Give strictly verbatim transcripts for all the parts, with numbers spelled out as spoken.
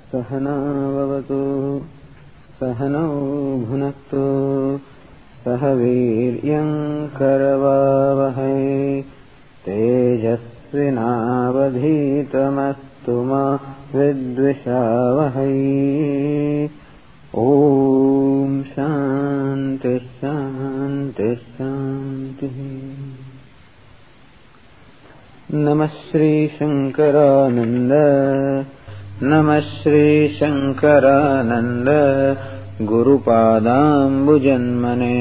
सहना भवतु सहनौ भुनक्तु सह वीर्यं करवावहै तेजस्विनावधीतमस्तु मा विद्विषावहै। ओम शांति शांति शांति। नमः श्री शंकरानंद नमः Shri Shankaranand गुरुपादाम्बुजन्मने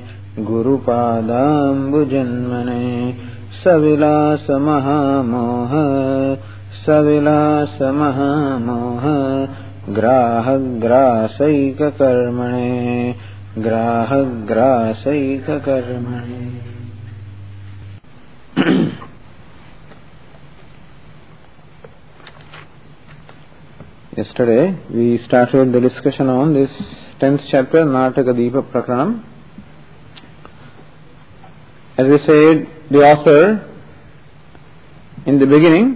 गुरुपादाम्बुजन्मने सविलास महामोह सविलास महामोह ग्राहग्रासैककर्मणे ग्राहग्रासैककर्मणे। Yesterday we started the discussion on this tenth chapter, Natakadipa Prakaranam. As we said, the author in the beginning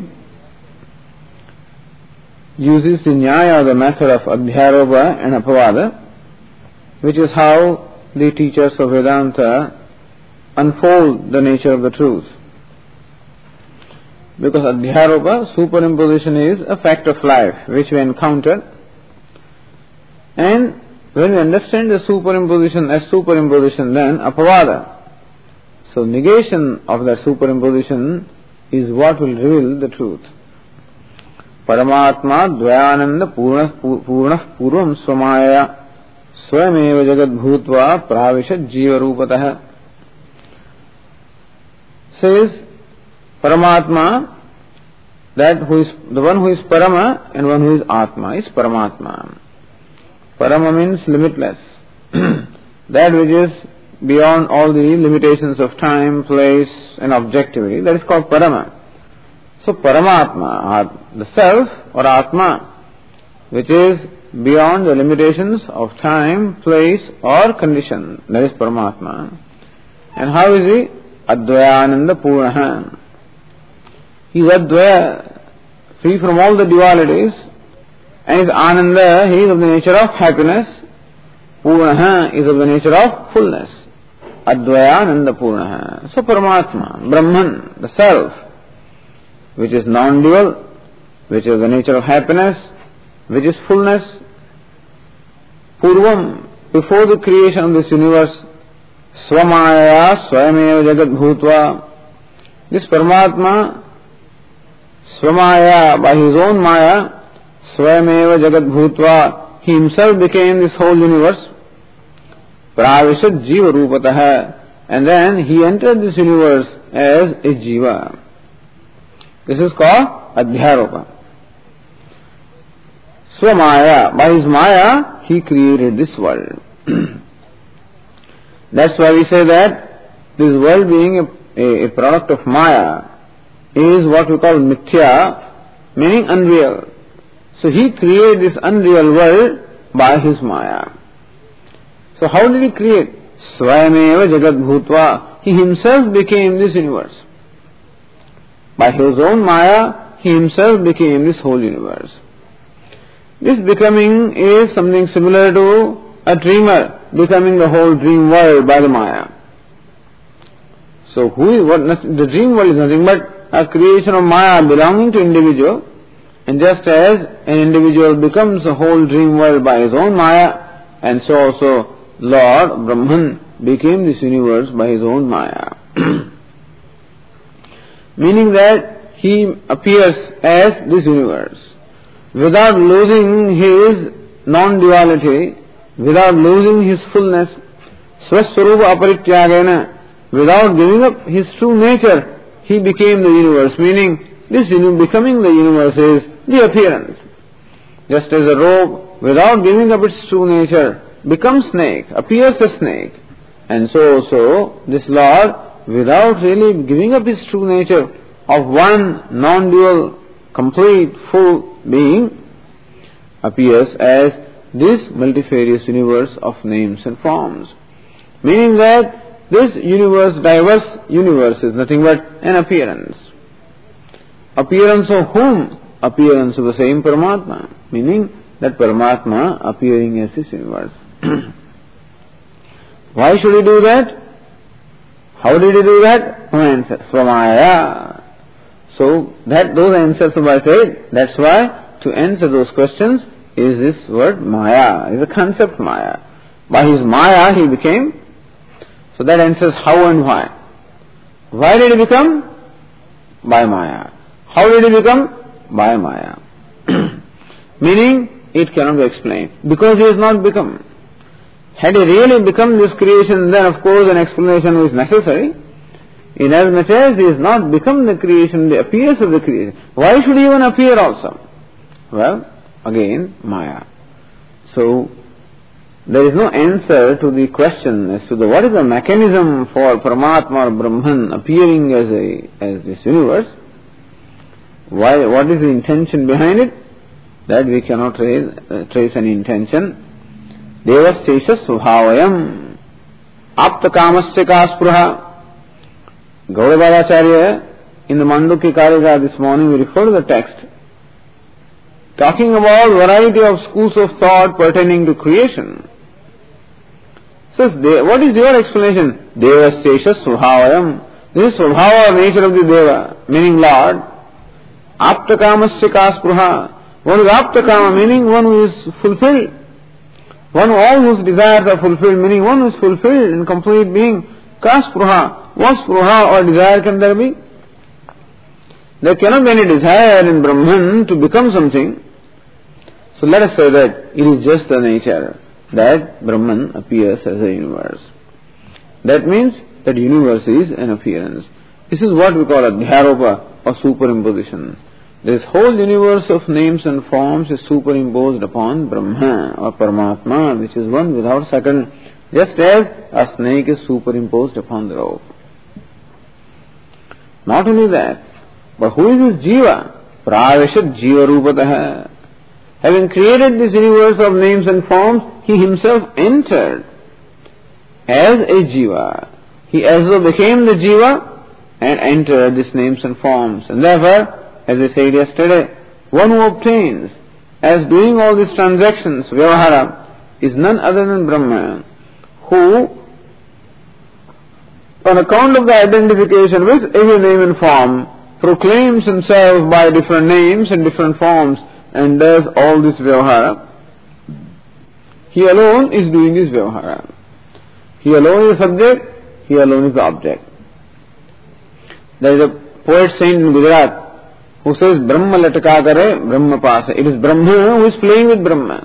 uses the Nyaya, the method of Adhyaropa and Apavada, which is how the teachers of Vedanta unfold the nature of the truth. Because Adhyaropa, superimposition, is a fact of life which we encounter, and when we understand the superimposition as superimposition, then Apavada, so negation of that superimposition, is what will reveal the truth. Paramatma dvayananda purnah purvam swamaya swayameva jagat bhutva pravishat jiva rupatah. Says Paramatma, that who is the one who is Parama and one who is Atma is Paramatma. Parama means limitless, that which is beyond all the limitations of time, place and objectivity, that is called Parama. So Paramatma, the self or Atma, which is beyond the limitations of time, place or condition, that is Paramatma. And how is he? Advayananda Purnaha. He is Advaya, free from all the dualities, and is Ananda, he is of the nature of happiness. Purnaha is of the nature of fullness. Advayananda Purnaha. So Paramatma, Brahman, the self, which is non-dual, which is the nature of happiness, which is fullness. Purvam, before the creation of this universe, Swamaya Swayameva Jagat Bhutva. This Paramatma, Swamaya, by his own Maya, Swayameva Jagat Bhutva, he himself became this whole universe. Pravishat Jiva Rupatah, and then he entered this universe as a Jiva. This is called Adhyaropa. Swamaya, by his Maya, he created this world. That's why we say that this world being a, a, a product of Maya is what we call Mithya, meaning unreal. So he created this unreal world by his Maya. So how did he create? Swayameva Jagat Bhutva. He himself became this universe. By his own Maya, he himself became this whole universe. This becoming is something similar to a dreamer becoming the whole dream world by the Maya. So who is what? The dream world is nothing but a creation of Maya belonging to individual, and just as an individual becomes a whole dream world by his own Maya, and so also Lord Brahman became this universe by his own Maya. Meaning that he appears as this universe without losing his non-duality, without losing his fullness, Swaswarupa Aparityagena, without giving up his true nature, he became the universe. Meaning, this becoming the universe is the appearance. Just as a rope, without giving up its true nature, becomes snake, appears a snake. And so also, this Lord, without really giving up his true nature of one non-dual, complete, full being, appears as this multifarious universe of names and forms. Meaning that this universe, diverse universe, is nothing but an appearance. Appearance of whom? appearance of the same Paramatma, meaning that Paramatma appearing as this universe. Why should he do that? How did he do that? No answer. Swamaya. So that those answers I said, that's why to answer those questions is this word Maya, is a concept Maya. By his Maya he became. So that answers how and why. Why did he become? By Maya. How did he become? By Maya. Meaning, it cannot be explained. Because he has not become. Had he really become this creation, then of course an explanation is necessary. Inasmuch as he has not become the creation, the appearance of the creation. Why should he even appear also? Well, again, Maya. So, there is no answer to the question as to the, what is the mechanism for Paramatma or Brahman appearing as a as this universe. Why? What is the intention behind it? That we cannot trace, uh, trace any intention. Devasesha Svabhavayam Apta Kamasya Kaspruha. Gaurabadacharya in the Mandukya Karika this morning we refer to the text talking about variety of schools of thought pertaining to creation. Says, what is your explanation? Devasesha Svabhavayam. This is Svabhava, nature of the Deva, meaning Lord. Aptakamasya Kaspruha. One is Aptakama, meaning one who is fulfilled. One all whose desires are fulfilled, meaning one who is fulfilled in complete being. Kaspruha. What spruha or desire can there be? There cannot be any desire in Brahman to become something. So let us say that it is just the nature that Brahman appears as a universe. That means that universe is an appearance. This is what we call a dhyaropa or superimposition. This whole universe of names and forms is superimposed upon Brahma or Paramatma, which is one without second, just as a snake is superimposed upon the rope. Not only that, but who is this Jiva? Praveshat Jiva Rupataha. Having created this universe of names and forms, he himself entered as a Jiva. He as though became the Jiva and entered these names and forms. And therefore, as I said yesterday, one who obtains as doing all these transactions, Vyavahara, is none other than Brahma, who on account of the identification with every name and form, proclaims himself by different names and different forms and does all this Vyavahara. He alone is doing this Vyavahara. He alone is the subject, he alone is the object. There is a poet saint in Gujarat who says, Brahma latka kare, Brahma pasa. It is Brahma who is playing with Brahma.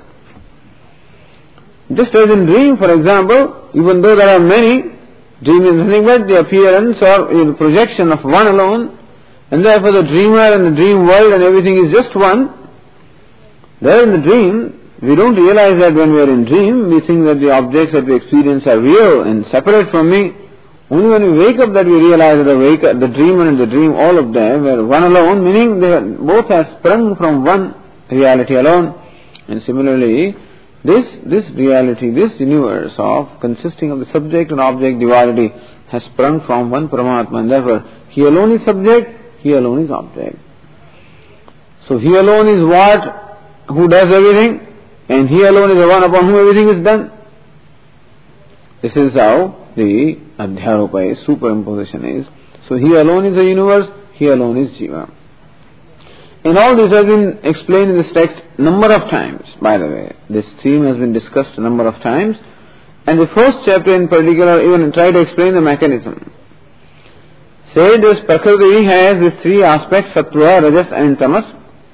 Just as in dream, for example, even though there are many, dream is nothing but the appearance or the projection of one alone, and therefore the dreamer and the dream world and everything is just one. There in the dream, we don't realize that when we are in dream, we think that the objects that we experience are real and separate from me. Only when we wake up that we realize that the, wake, the dreamer and the dream, all of them were one alone, meaning they both have sprung from one reality alone. And similarly, this this reality, this universe of consisting of the subject and object duality has sprung from one Paramatma, and therefore he alone is subject, he alone is object. So he alone is what, who does everything, and he alone is the one upon whom everything is done. This is how the Adhyaropa is, superimposition is. So he alone is the universe, he alone is Jiva. And all this has been explained in this text number of times, by the way. This theme has been discussed a number of times. And the first chapter in particular even tried to explain the mechanism. Say this Prakriti has these three aspects, Sattva, Rajas and Tamas.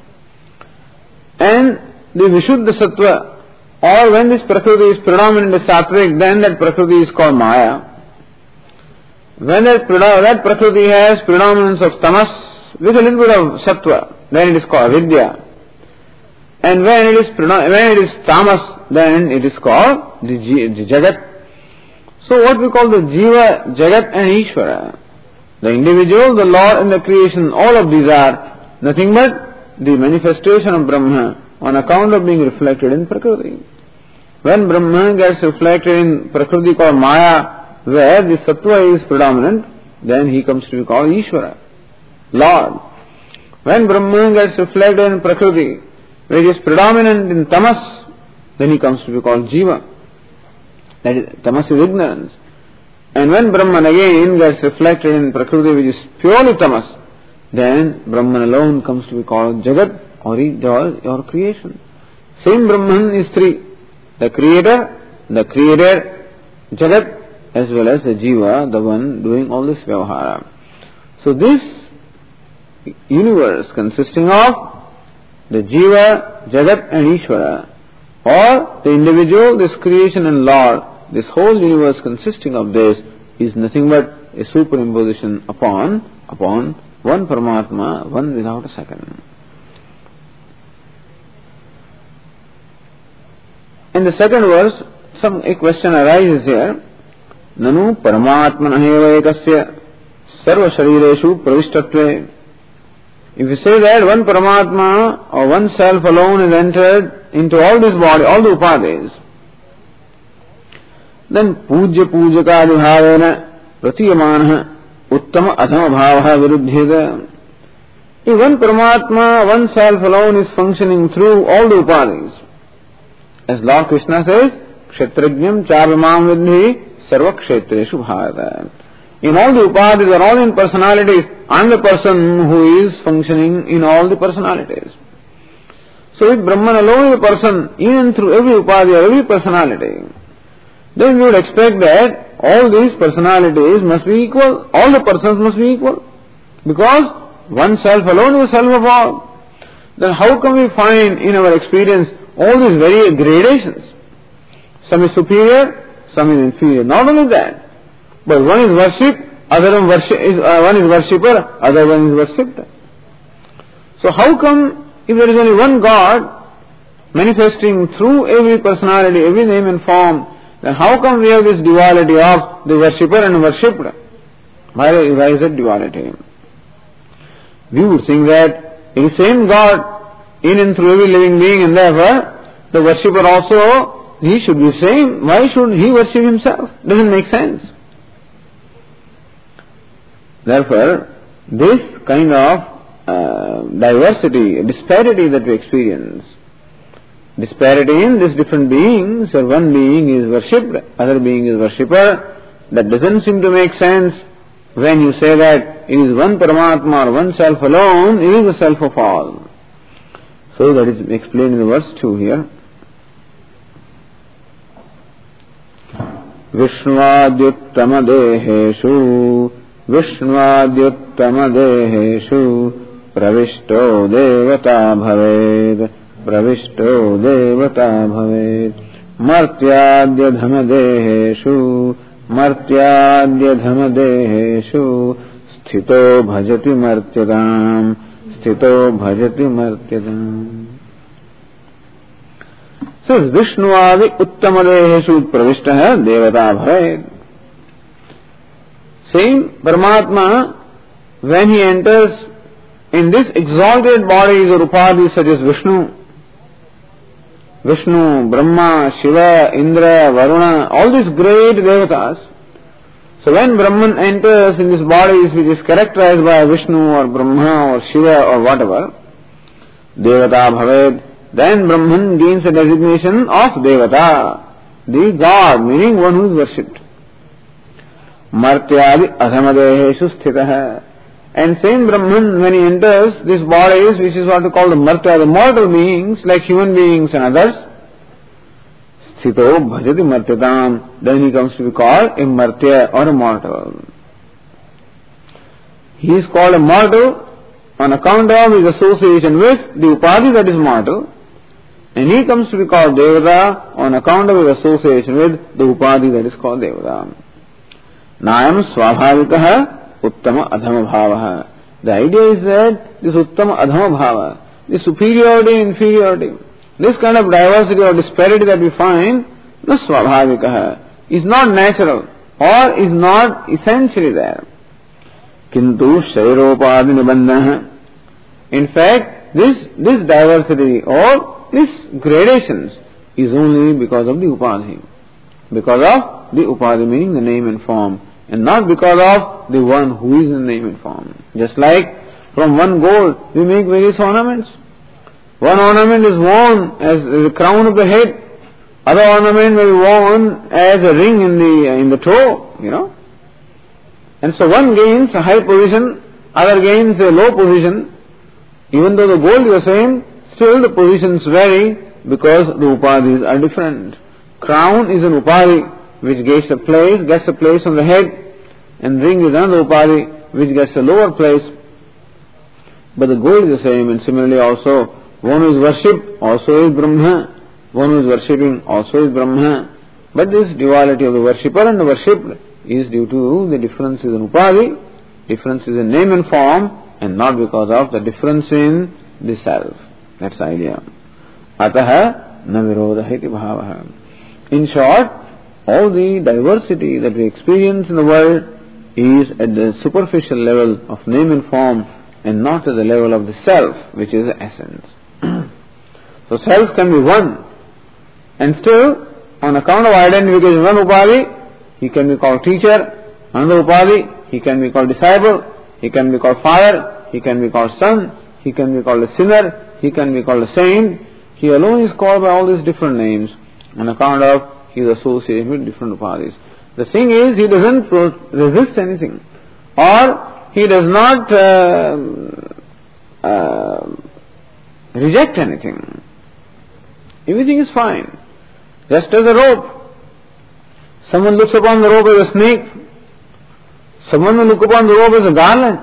And the Vishuddha Sattva, or when this Prakriti is predominant as Sattvic, then that Prakriti is called Maya. When that, that Prakriti has predominance of Tamas with a little bit of Sattva, then it is called Vidya. And when it is when it is Tamas, then it is called the, the Jagat. So what we call the Jiva, Jagat and Ishvara, the individual, the Lord and the creation, all of these are nothing but the manifestation of Brahma on account of being reflected in Prakriti. When Brahma gets reflected in Prakriti called Maya, where the Sattva is predominant, then he comes to be called Ishvara, Lord. When Brahman gets reflected in Prakriti, which is predominant in tamas, then he comes to be called Jiva. That is, tamas is ignorance. And when Brahman again gets reflected in Prakriti, which is purely tamas, then Brahman alone comes to be called Jagat, or your creation. Same Brahman is three. The creator, the created, Jagat, as well as the Jiva, the one doing all this Vyavahara. So this universe consisting of the Jiva, Jagat and Ishvara, or the individual, this creation and Lord, this whole universe consisting of this is nothing but a superimposition upon, upon one Paramatma, one without a second. In the second verse, some a question arises here. Nanu Paramatmana eva ekasya sarva sharireshu pravistatve. If you say that one Paramatma or one self alone is entered into all this body, all the upadis, then pujya pujaka adhivavena pratiyamana uttama adhama bhavaha viruddhyeda. If one Paramatma, one self alone is functioning through all the upadis, as Lord Krishna says, kshetrajnam chabimam vidhi sarva kshetreshu bharata. In all the upadis or all in personalities, I am the person who is functioning in all the personalities. So if Brahman alone is a person, even through every upadi or every personality, then we would expect that all these personalities must be equal, all the persons must be equal. Because one self alone is a self of all. Then how can we find in our experience all these various gradations? Some is superior, some is inferior. Not only that, but one is worshipped, other one, worship, is, uh, one is worshipper, other one is worshipped. So how come if there is only one God manifesting through every personality, every name and form, then how come we have this duality of the worshipper and worshipped? Why, why is it duality? We would think that it is same God in and through every living being, and therefore the worshipper also, he should be same. Why should he worship himself? Doesn't make sense. Therefore, this kind of uh, diversity, disparity that we experience, disparity in these different beings, or one being is worshipped, other being is worshipper, that doesn't seem to make sense when you say that it is one Paramatma or one self alone, it is the self of all. So that is explained in the verse two here. Vishnuadyuttama deheshu Vishnuadyuttama deheshu Pravishto devata bhaved Pravishto devata bhaved Martyadya dhama deheshu Martyadya dhama deheshu Sthito bhajati martyadam Sthito bhajati martyadam. So Vishnuadi uttama deheshu pravishtaha devata bhaved. Same Paramatma, when he enters in this exalted bodies or upadis such as Vishnu, Vishnu, Brahma, Shiva, Indra, Varuna, all these great devatas. So when Brahman enters in these bodies which is characterized by Vishnu or Brahma or Shiva or whatever, Devata Bhaved, then Brahman gains a designation of Devata, the God, meaning one who is worshipped. Martyadi adhamadeheshu sthitaha. And same Brahman, when he enters these bodies, which is what we call the Martya, the mortal beings, like human beings and others, Sthito bhajati martyadam, then he comes to be called a Martya or a mortal. He is called a mortal on account of his association with the Upadhi that is mortal, and he comes to be called Devata on account of his association with the Upadhi that is called Devata. Nayam swabhavikaha uttama adhama bhavaha. The idea is that this uttama adhama bhava, the superiority and inferiority, this kind of diversity or disparity that we find, the swabhavikaha, is not natural or is not essentially there. Kintu shairopadi nibandhana. In fact, this, this diversity or this gradations is only because of the upadhi. Because of the upadhi, meaning the name and form, and not because of the one who is in name and form. Just like from one gold, we make various ornaments. One ornament is worn as the crown of the head. Other ornament may be worn as a ring in the in the toe, you know. And so one gains a high position, other gains a low position. Even though the gold is the same, still the positions vary because the upadhis are different. Crown is an upadhi which gets a place, gets a place on the head, and ring is another upadhi which gets a lower place. But the gold is the same, and similarly also, one who is worshipped also is Brahma. One who is worshipping also is Brahma. But this duality of the worshipper and the worshipped is due to the differences in upadhi, differences in name and form, and not because of the difference in the self. That's the idea. Ataha na virodha iti bhavaha. In short, all the diversity that we experience in the world is at the superficial level of name and form, and not at the level of the self, which is the essence. So self can be one, and still, on account of identification, one upadhi, he can be called teacher, another upadhi, he can be called disciple, he can be called father, he can be called son, he can be called a sinner, he can be called a saint. He alone is called by all these different names, on account of he is associated with different upadhis. The thing is, he doesn't pro- resist anything, or he does not uh, uh, reject anything. Everything is fine. Just as a rope. Someone looks upon the rope as a snake. Someone will look upon the rope as a garland.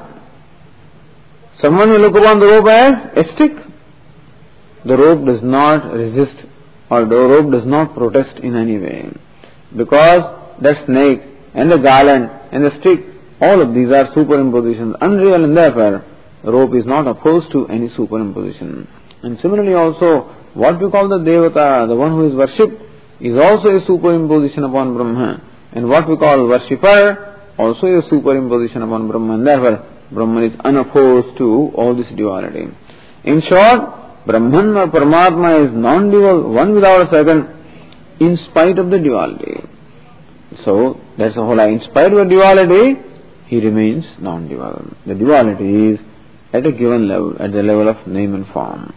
Someone will look upon the rope as a stick. The rope does not resist, or the rope does not protest in any way. Because that snake and the garland and the stick, all of these are superimpositions, unreal, and therefore the rope is not opposed to any superimposition. And similarly also, what we call the Devata, the one who is worshipped, is also a superimposition upon Brahma. And what we call worshipper, also a superimposition upon Brahma. And therefore, Brahman is unopposed to all this duality. In short, Brahman or Paramatma is non-dual, one without a second, in spite of the duality. So, that's the whole idea. In spite of the duality, he remains non-dual. The duality is at a given level, at the level of name and form.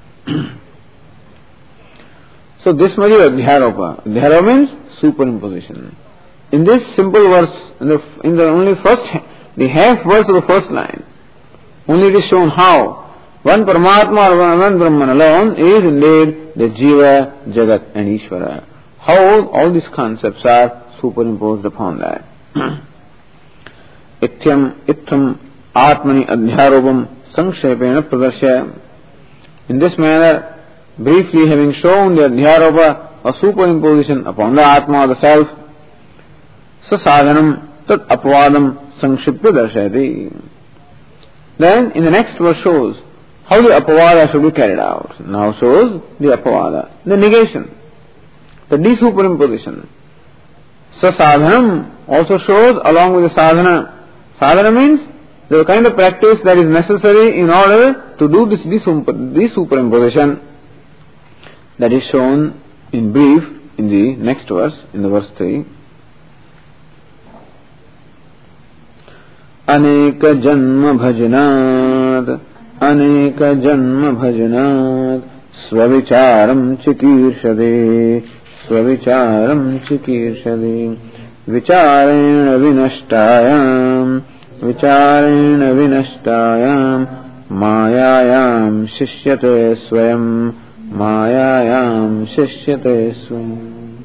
So this much is Adhyaropa. Adhyaropa means superimposition. In this simple verse, in the, in the only first, the half verse of the first line, only it is shown how one Paramatma or one Brahman alone is indeed the Jiva, Jagat and Ishvara. How all these concepts are superimposed upon that. Ityam, Ittham, Atmani Adhyarobam Sankshepena Pradarshya. In this manner, briefly having shown the Adhyaropa, a superimposition upon the Atma or the Self, Sasadhanam Tat Apavadam Sankshipya Darshayati. Then in the next verse shows how the Apavada should be carried out. Now shows the Apavada, the negation, the desuperimposition. Sasadhanam also shows along with the sadhana. Sadhana means the kind of practice that is necessary in order to do this desuperimposition. That is shown in brief in the next verse, in the verse three. Aneka janma bhajanat, aneka janma bhajanat, svavicharam chikirshade, svavicharam chikirshade, vicharena vinashtayam, vicharena vinashtayam, mayayam shishyate swayam, mayayam shishyate swayam.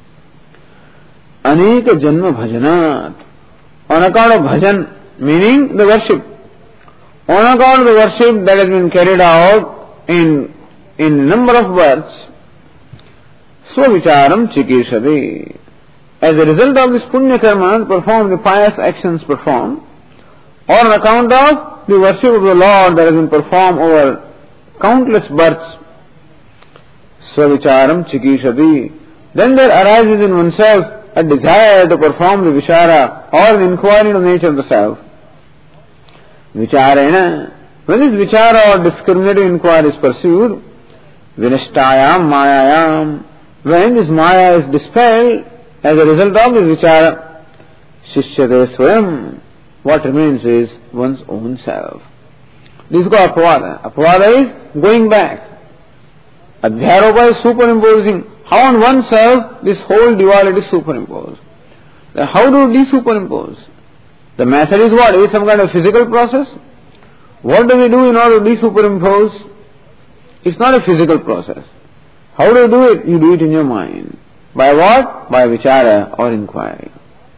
Aneka janma bhajanat. On account of bhajan, meaning the worship. On account of the worship that has been carried out in in number of births, swavicharam chikirshade. As a result of this punya karma performed, the pious actions performed, or on account of the worship of the Lord that has been performed over countless births, swavicharam chikirshade. Then there arises in oneself a desire to perform the vichara or an inquiry into the nature of the self. Vicharena, when this vichara or discriminative inquiry is pursued, vinashtayam mayayam, when this maya is dispelled as a result of this vichara, shishyate swayam, what remains is one's own self. This is called Apavada. Apavada is going back. Adhyaropa is superimposing. How on oneself this whole duality is superimposed. Then how do we desuperimpose? The method is what? Is some kind of physical process? What do we do in order to desuperimpose? It's not a physical process. How do you do it? You do it in your mind. By what? By vichara or inquiry.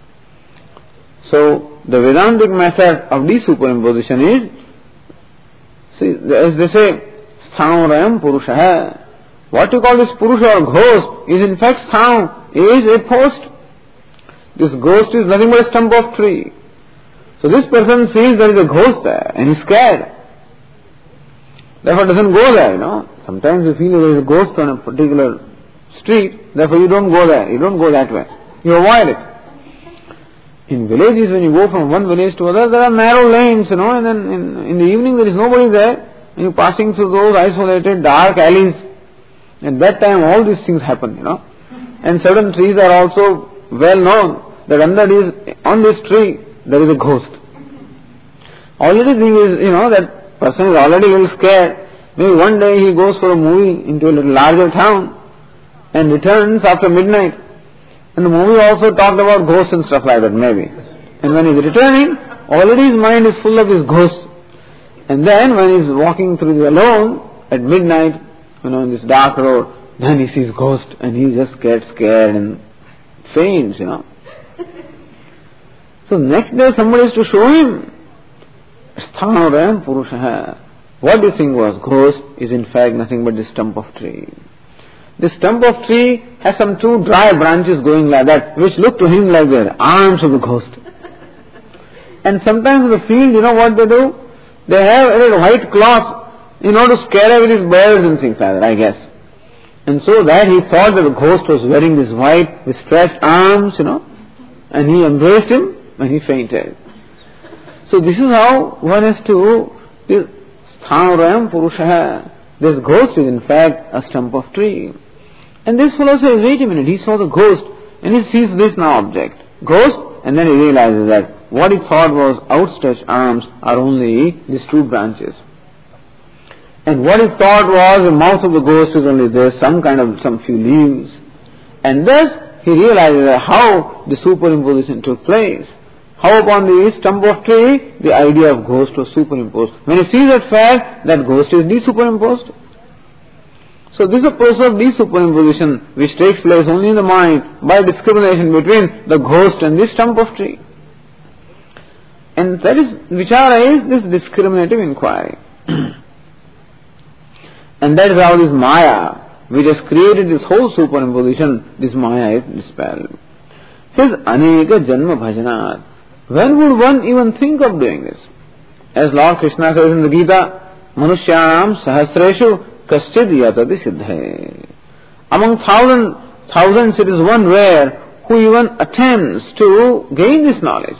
So, the Vedantic method of desuperimposition is, see, as they say, sthavrayam purusha. What you call this purusha or ghost is in fact sthav, is a post. This ghost is nothing but a stump of tree. So this person sees there is a ghost there and he's scared. Therefore doesn't go there, you know. Sometimes you feel there is a ghost on a particular street, therefore you don't go there, you don't go that way. You avoid it. In villages, when you go from one village to another, there are narrow lanes, you know, and then in, in the evening there is nobody there, and you're passing through those isolated dark alleys. At that time all these things happen, you know. And certain trees are also well known that under this, on this tree there is a ghost. Already thing is, you know, that person is already a little scared. Maybe one day he goes for a movie into a little larger town and returns after midnight. And the movie also talked about ghosts and stuff like that, maybe. And when he's returning, already his mind is full of his ghosts. And then when he's walking through alone at midnight, you know, in this dark road, then he sees ghost and he just gets scared and faints, you know. So next day somebody is to show him, Sthanavayam Purusha. What do you think was ghost is in fact nothing but this stump of tree. This stump of tree has some two dry branches going like that, which look to him like the arms of the ghost. And sometimes in the field, you know what they do? They have a little white cloth in order to scare away these birds and things like that, I guess. And so that he thought that the ghost was wearing this white with stretched arms, you know, and he embraced him and he fainted. So this is how one has to, this Sthanavayam Purusha, this ghost is in fact a stump of tree. And this fellow says, wait a minute, he saw the ghost and he sees this now object, ghost, and then he realizes that what he thought was outstretched arms are only these two branches. And what he thought was the mouth of the ghost is only there, some kind of, some few leaves. And thus he realizes that how the superimposition took place. How upon the stump of tree, the idea of ghost was superimposed. When he sees that fact, that ghost is desuperimposed. So this is a process of desuperimposition which takes place only in the mind by discrimination between the ghost and the stump of tree. And that is, vichara is this discriminative inquiry. And that is how this maya, which has created this whole superimposition, this maya is dispelled. It says, aneka janma bhajanat. When would one even think of doing this? As Lord Krishna says in the Gita, Manushyanam sahasreshu kaschid yatati siddhe. Among thousand, thousands it is one rare who even attempts to gain this knowledge.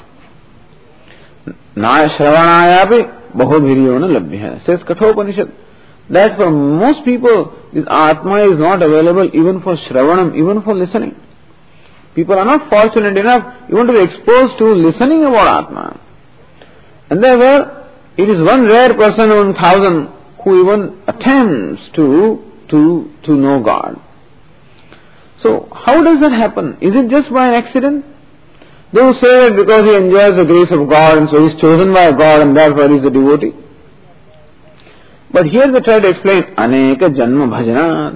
Na shravanayapi bahobhiryona labhya. Says Kathopanishad. That for most people, this Atma is not available even for Shravanam, even for listening. People are not fortunate enough even to be exposed to listening about Atma. And therefore, it is one rare person among thousand who even attempts to, to, to know God. So, how does that happen? Is it just by an accident? They will say that because he enjoys the grace of God and so he is chosen by God and therefore he is a devotee. But here they try to explain, aneka janma bhajanat.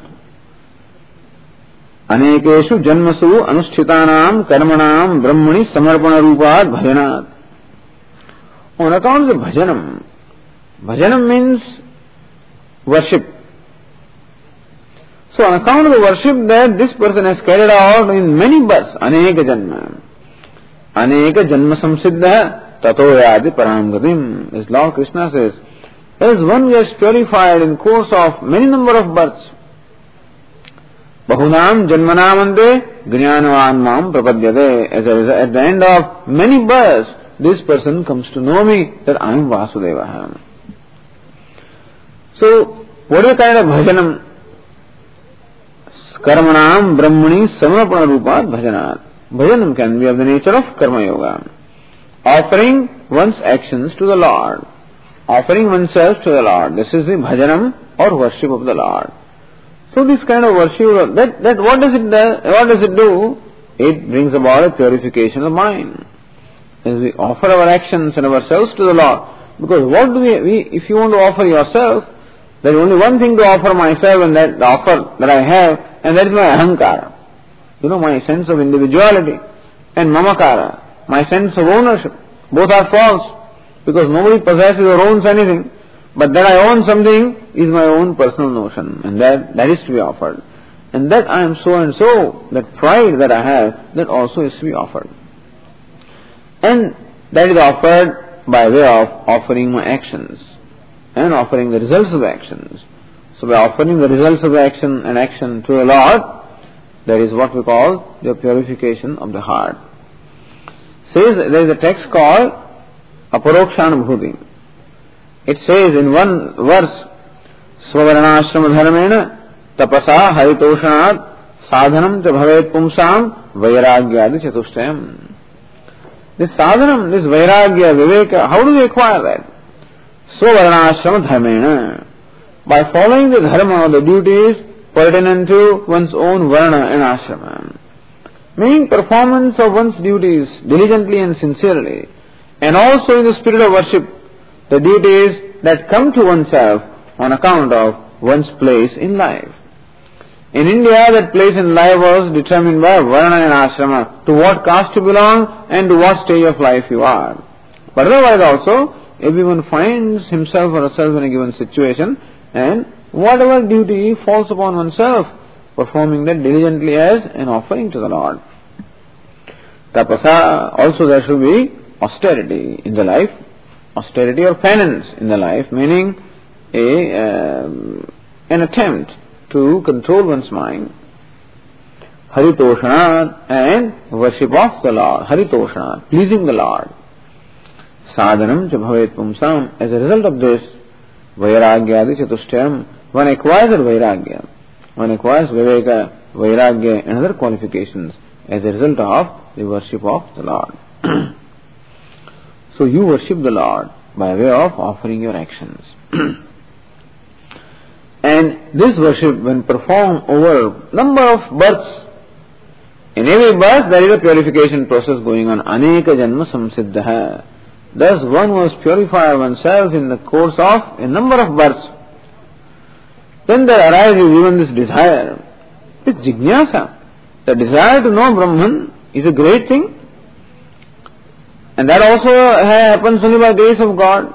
Anekeshu janmasu anushchitanam karmanam brahmani samarpana rupat bhajanat. On account of the bhajanam, bhajanam means worship. So on account of the worship that this person has carried out in many births, aneka janma. Aneka janma samsiddha tato yadi param gatim. As Lord Krishna says, as one gets purified in course of many number of births, bahunam janmanamante gnanavan mam prapadyate. As a result, at the end of many births, this person comes to know me that I am Vasudeva. So, what is the kind of bhajanam? Karmanam brahmani samarpana rupat bhajanat. Bhajanam can be of the nature of karma yoga, offering one's actions to the Lord. offering oneself to the Lord. This is the bhajanam or worship of the Lord. So this kind of worship, that, that what does it do? What does it do? It brings about a purification of mind. As we offer our actions and ourselves to the Lord. Because what do we, we if you want to offer yourself, there is only one thing to offer myself, and that the offer that I have, and that is my ahankara. You know, my sense of individuality, and mamakara, my sense of ownership. Both are false, because nobody possesses or owns anything. But that I own something is my own personal notion, and that, that is to be offered. And that I am so and so, that pride that I have, that also is to be offered. And that is offered by way of offering my actions, and offering the results of actions. So by offering the results of action and action to the Lord, that is what we call the purification of the heart. Says there is a text called Aparokshanubhuti. It says in one verse, Swavarnashrama dharmena tapasa haritoshanat sadhanam cha bhavet pumsam vairagyadi chatushtayam. This sadhanam, this vairagya, viveka, how do we acquire that? Swavarnashrama dharmena. By following the dharma, the duties pertinent to one's own varna and ashrama. Meaning performance of one's duties diligently and sincerely. And also in the spirit of worship, the duties that come to oneself on account of one's place in life. In India, that place in life was determined by varna and ashrama, to what caste you belong and to what stage of life you are. But otherwise also, everyone finds himself or herself in a given situation, and whatever duty falls upon oneself, performing that diligently as an offering to the Lord. Tapasa, also there should be austerity in the life, austerity or penance in the life, meaning a um, an attempt to control one's mind. Haritoshanat, and worship of the Lord. Haritoshanat, pleasing the Lord. Sadhanam cha bhavet pumsam. As a result of this, vairagyadi chatushtayam, one acquires a vairagya. One acquires viveka, vairagya, and other qualifications as a result of the worship of the Lord. So you worship the Lord by way of offering your actions. And this worship, when performed over number of births, in every birth there is a purification process going on. Aneka janma samsiddha. Thus one must purify oneself in the course of a number of births. Then there arises even this desire, this jignasa. The desire to know Brahman is a great thing. And that also happens only by grace of God.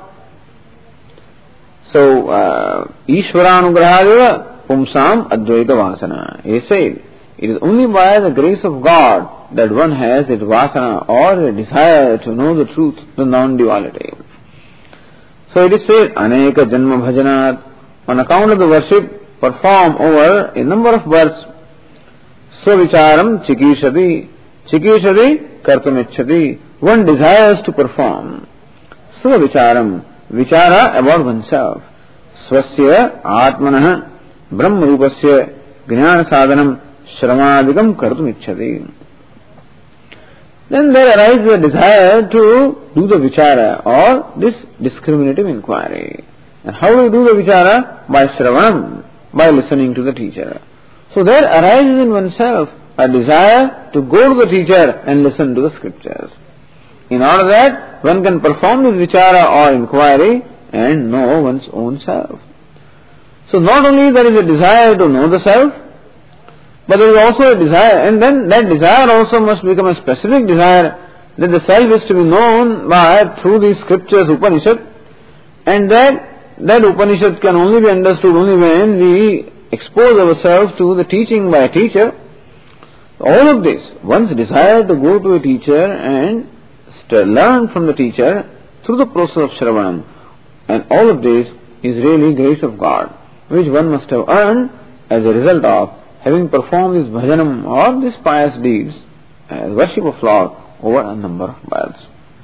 So, uh, Ishvaranugrahadeva pumsam advaita vasana. He said, it is only by the grace of God that one has that vasana or a desire to know the truth, the non-duality. So it is said, aneka janma bhajanat, on account of the worship performed over a number of births, swavicharam chikishati, chikishati kartumichati, one desires to perform. Swavicharam, vichara about oneself. Swasya atmanah brahma rupasya jnana sadhanam shramadikam kartumichati. Then there arises a desire to do the vichara or this discriminative inquiry. And how do we do the vichara? By shravanam, by listening to the teacher. So there arises in oneself a desire to go to the teacher and listen to the scriptures. In order that one can perform this vichara or inquiry and know one's own self. So not only there is a desire to know the self, but there is also a desire, and then that desire also must become a specific desire that the self is to be known by through these scriptures, Upanishad, and that that Upanishad can only be understood only when we expose ourselves to the teaching by a teacher. All of this, one's desire to go to a teacher and learn from the teacher through the process of Shravanam, and all of this is really grace of God, which one must have earned as a result of having performed this bhajanam or these pious deeds as worship of Lord over a number of births.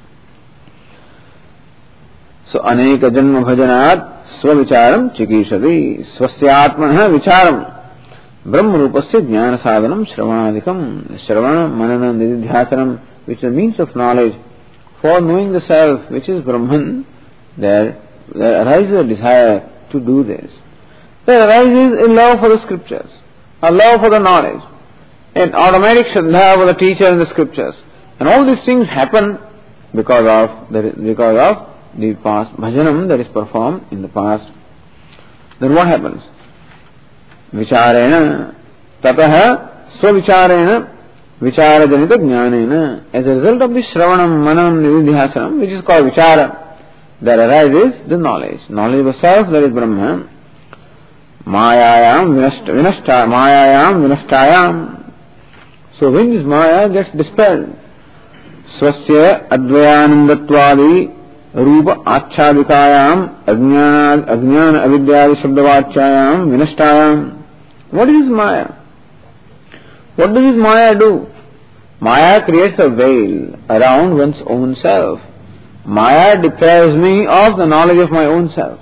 So, aneka janma bhajanat swavicharam chikishati swasyatmanah vicharam brahma rupasya jnana sadhanam shravanadikam. Shravana, manana, nididhyasanam, which is the means of knowledge for knowing the self, which is Brahman, there there arises a desire to do this. There arises a love for the scriptures, a love for the knowledge, an automatic shraddha for the teacher and the scriptures. And all these things happen because of the, because of the past bhajanam that is performed in the past. Then what happens? Vicharena tataha swavicarena vichara janita jnanena. As a result of this shravanam, manam, nididhyasanam, which is called vichara, there arises the knowledge. Knowledge of self, that is Brahma. Mayayam vinashta, vinashta, mayayam vinashtayam. So when this maya gets dispelled, swasya advayanandatvadi रूप आच्छादिकायाम अज्ञान अज्ञान अविद्यादि शब्दवाच्यायाम विनष्टायाम. What is Maya? What does this Maya do? Maya creates a veil around one's own self. Maya deprives me of the knowledge of my own self.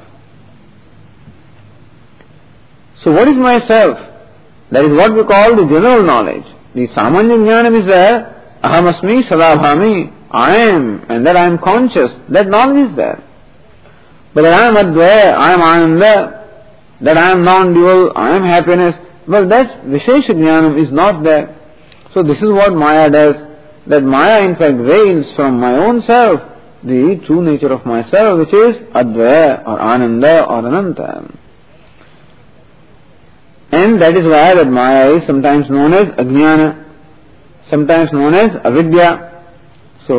So what is myself? That is what we call the general knowledge. The samanya jnanam is there. Aham asmi sadabhami. I am, and that I am conscious, that knowledge is there. But that I am Advaya, I am Ananda, that I am non-dual, I am happiness, well, that Vishesha Jnanam is not there. So this is what Maya does, that Maya in fact veils from my own self the true nature of myself, which is Advaya or Ananda or Ananta. And that is why that Maya is sometimes known as Ajnana, sometimes known as Avidya. So,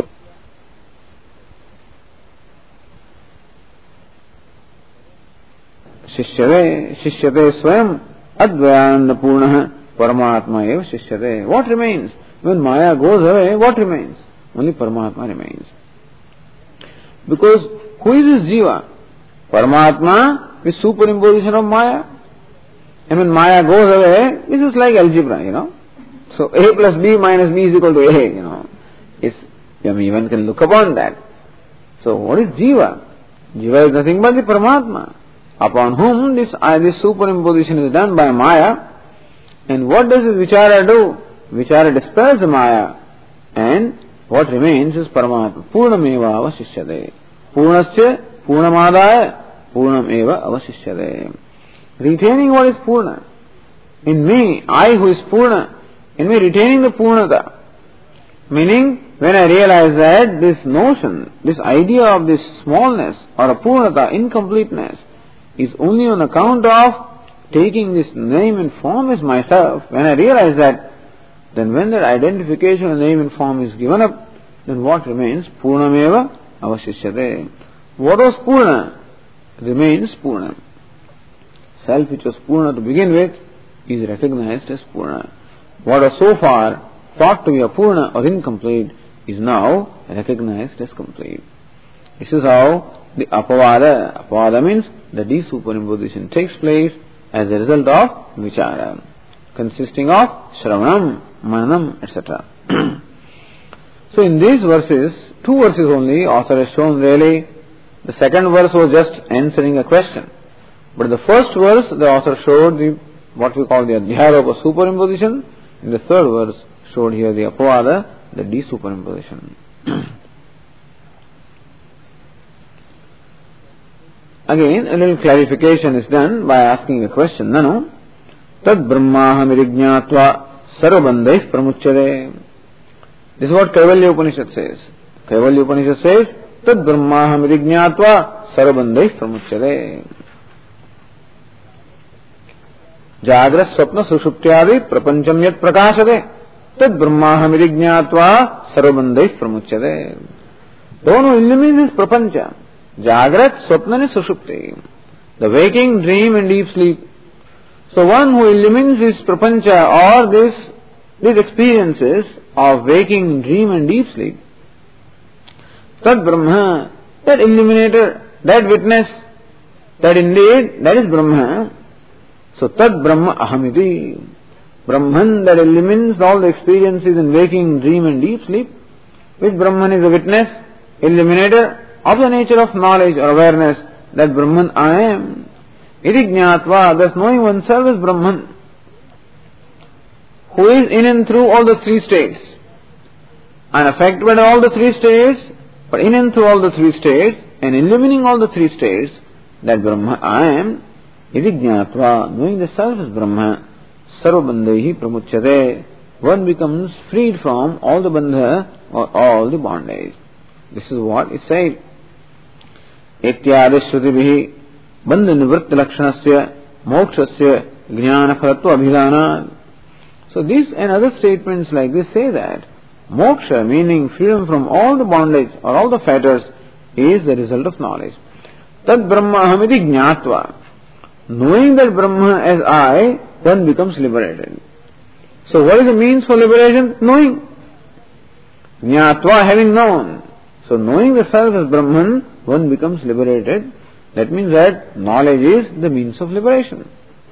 Shishyate, Shishyate Swayam Advayanda Purnaha Paramatma Eva Shishyate. What remains? When Maya goes away, what remains? Only Paramatma remains. Because who is this Jiva? Paramatma with superimposition of Maya. And when Maya goes away, this is like algebra, you know. So A plus B minus B is equal to A, you know. It's I mean, one can look upon that. So what is Jiva? Jiva is nothing but the Paramatma, upon whom this, uh, this superimposition is done by Maya. And what does this Vichara do? Vichara dispels the Maya, and what remains is Paramatma. Purnameva avasishyate. Purnasya Purnamadaya Purnameva avasishyate. Retaining what is Purna. In me, I who is Purna, in me retaining the Purnata. Meaning, when I realize that this notion, this idea of this smallness or a Purnata, incompleteness, is only on account of taking this name and form as myself, when I realize that, then when that identification of name and form is given up, then what remains? Purnameva avasishyate. What was Purna? Remains Purna. Self which was Purna to begin with is recognized as Purna. What was so far thought to be a Purna or incomplete is now recognized as complete. This is how the Apavada, Apavada means the desuperimposition takes place as a result of Vichara, consisting of Shravanam, Mananam, et cetera. So in these verses, two verses only, author has shown really. The second verse was just answering a question. But the first verse, the author showed the what we call the Adhyaropa superimposition. In the third verse, showed here the Apavada, the desuperimposition. Again, a little clarification is done by asking a question. Nanu, tad brahmahamirijñātva sarvabandhaiః pramuchyate. This is what Kaivalya Upanishad says. Kaivalya Upanishad says, tad brahmahamirijñātva sarvabandhaiః pramuchyate. Jagrat swapna sushuptyādi prapañcam yat prakāsate tad brahmahamirijñātva sarvabandhaiః pramuchyate. The one who illumines this prapancha, Jagrat, Swapna, Sushupti, the waking, dream and deep sleep. So one who illumines this prapancha or this, these experiences of waking, dream and deep sleep, Tad Brahma, that illuminator, that witness, that indeed, that is Brahma. So Tad Brahma Ahamiti, Brahman that illumines all the experiences in waking, dream and deep sleep, which Brahman is a witness, illuminator, of the nature of knowledge or awareness that Brahman I am. Iti jñātva, thus knowing oneself as Brahman, who is in and through all the three states, unaffected by all the three states, but in and through all the three states, and illumining all the three states, that Brahma I am, iti jnatva, knowing the self is Brahma, sarva bandhehi pramuchyate, one becomes freed from all the bandha or all the bondage. This is what is said. Etyadi shrutibhihi bandha nivritta lakshanasya mokshasya jnana phalatva abhidhanat. So these and other statements like this say that moksha, meaning freedom from all the bondage or all the fetters, is the result of knowledge. Tad Brahma ahamiti jnatva. Knowing that Brahma as I, one becomes liberated. So what is the means for liberation? Knowing. Jnatva, having known. So knowing the self as Brahman, one becomes liberated. That means that knowledge is the means of liberation.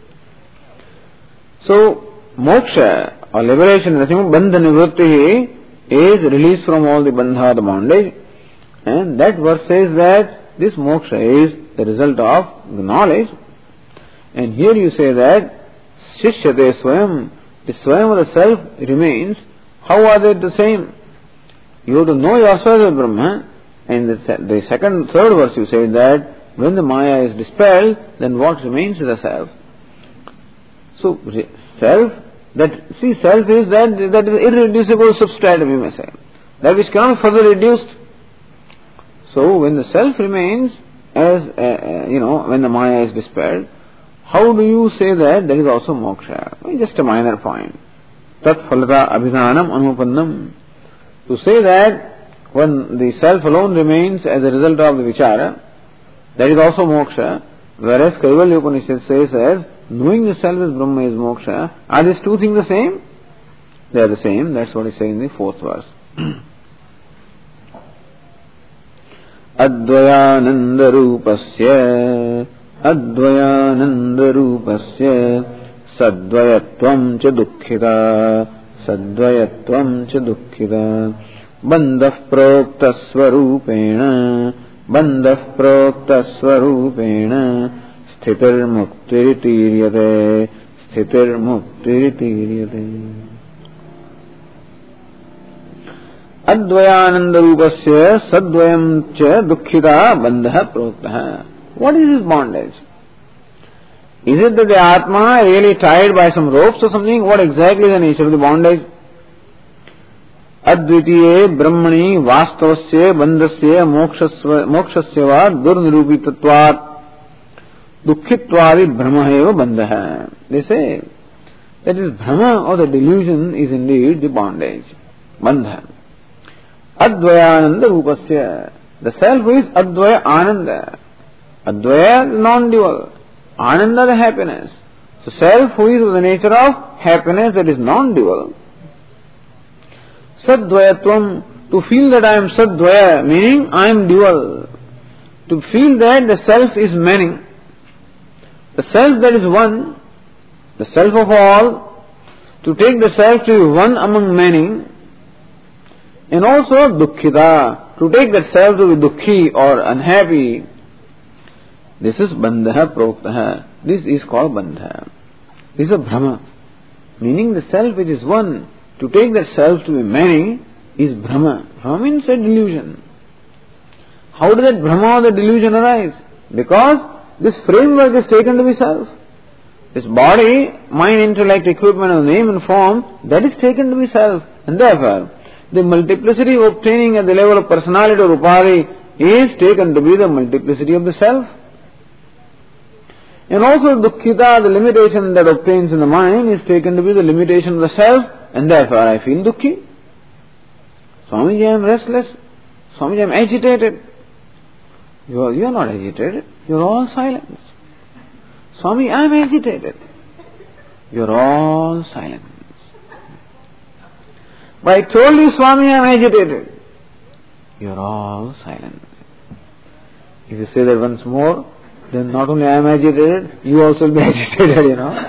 So moksha or liberation, bandha nivritti, is release from all the bandha, the bondage. And that verse says that this moksha is the result of the knowledge. And here you say that shishyate swayam, the swayam of the self remains. How are they the same? You have to know yourself as Brahma. And the, the second, third verse you say that when the Maya is dispelled, then what remains is the self. So self, that see self is that that is irreducible substratum, you may say, that which cannot be further reduced. So when the self remains as uh, uh, you know, when the Maya is dispelled, how do you say that there is also moksha? Well, just a minor point. Tat phalata abhidhanam anupannam. To say that when the self alone remains as a result of the vichara, that is also moksha, whereas Kaivalya Upanishad says as knowing the self as Brahma is moksha. Are these two things the same? They are the same. That's what is saying in the fourth verse. Advayananda rupasya Advayananda rupasya Sadvayatvam cha dukkhita Sadvayatvam cha dukkhita Bandhah prokta swarupena Bandhah prokta swarupena Sthitir muktiritiryate Sthitir muktiritiryate Advayananda rupasya sadvayam cha dukkhita bandha prokta. What is this bondage? Is it that the Atma really tied by some ropes or something? What exactly is the nature of the bondage? Advitiye brahmani vastavasya bandhasya mokshasya va durnirupitatvat dukkhitvari brahmaheva bandha. They say that this Brahma or the delusion is indeed the bondage, bandha. Advayananda rupasya. The self is Advaya Ananda. Advaya is non-dual. Ananda the happiness. So self who is of the nature of happiness, that is non-dual. Sadvayatvam, to feel that I am Sadvaya, meaning I am dual. To feel that the self is many. The self that is one, the self of all, to take the self to be one among many. And also dukkhita, to take that self to be dukhi or unhappy. This is bandha proktaha. This is called bandha. This is a Brahma. Meaning the self which is one, to take that self to be many, is Brahma. Brahma means a delusion. How does that Brahma or the delusion arise? Because this framework is taken to be self. This body, mind, intellect, equipment of name and form, that is taken to be self. And therefore, the multiplicity obtaining at the level of personality or upadhi is taken to be the multiplicity of the self. And also dukkhita, the limitation that obtains in the mind, is taken to be the limitation of the self, and therefore I feel dukkhi. Swamiji, I am restless. Swamiji, I am agitated. You are, you are not agitated. You are all silence. Swami, I am agitated. You are all silence. But I told you, Swami, I am agitated. You are all silent. If you say that once more, then not only I am agitated, you also will be agitated, you know.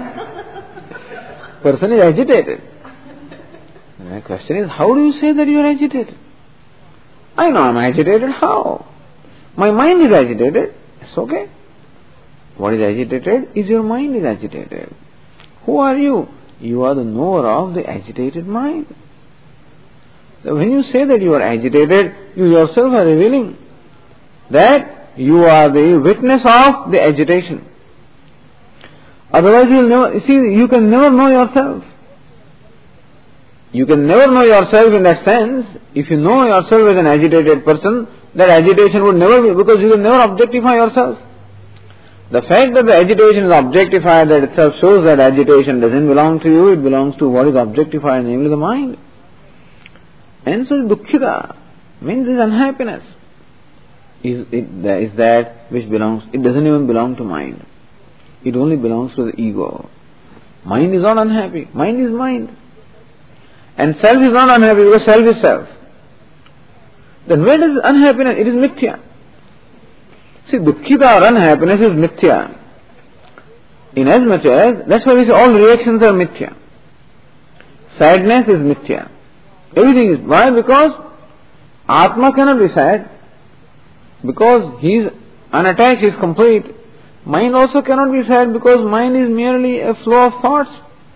Person is agitated. And the question is, how do you say that you are agitated? I know I am agitated. How? My mind is agitated. It's okay. What is agitated is your mind is agitated. Who are you? You are the knower of the agitated mind. So when you say that you are agitated, you yourself are revealing that you are the witness of the agitation. Otherwise you will never, you see, you can never know yourself. You can never know yourself in that sense. If you know yourself as an agitated person, that agitation would never be, because you will never objectify yourself. The fact that the agitation is objectified, that itself shows that agitation doesn't belong to you, it belongs to what is objectified, namely the mind. And so dukkhita means this unhappiness is, it, is that which belongs, it doesn't even belong to mind. It only belongs to the ego. Mind is not unhappy, mind is mind. And self is not unhappy because self is self. Then where does unhappiness? It is mithya. See, dukkhita or unhappiness is mithya. In as much as, that's why we say all reactions are mithya. Sadness is mithya. Everything is, why? Because Atma cannot be sad. Because he is unattached, he is complete. Mind also cannot be sad because mind is merely a flow of thoughts.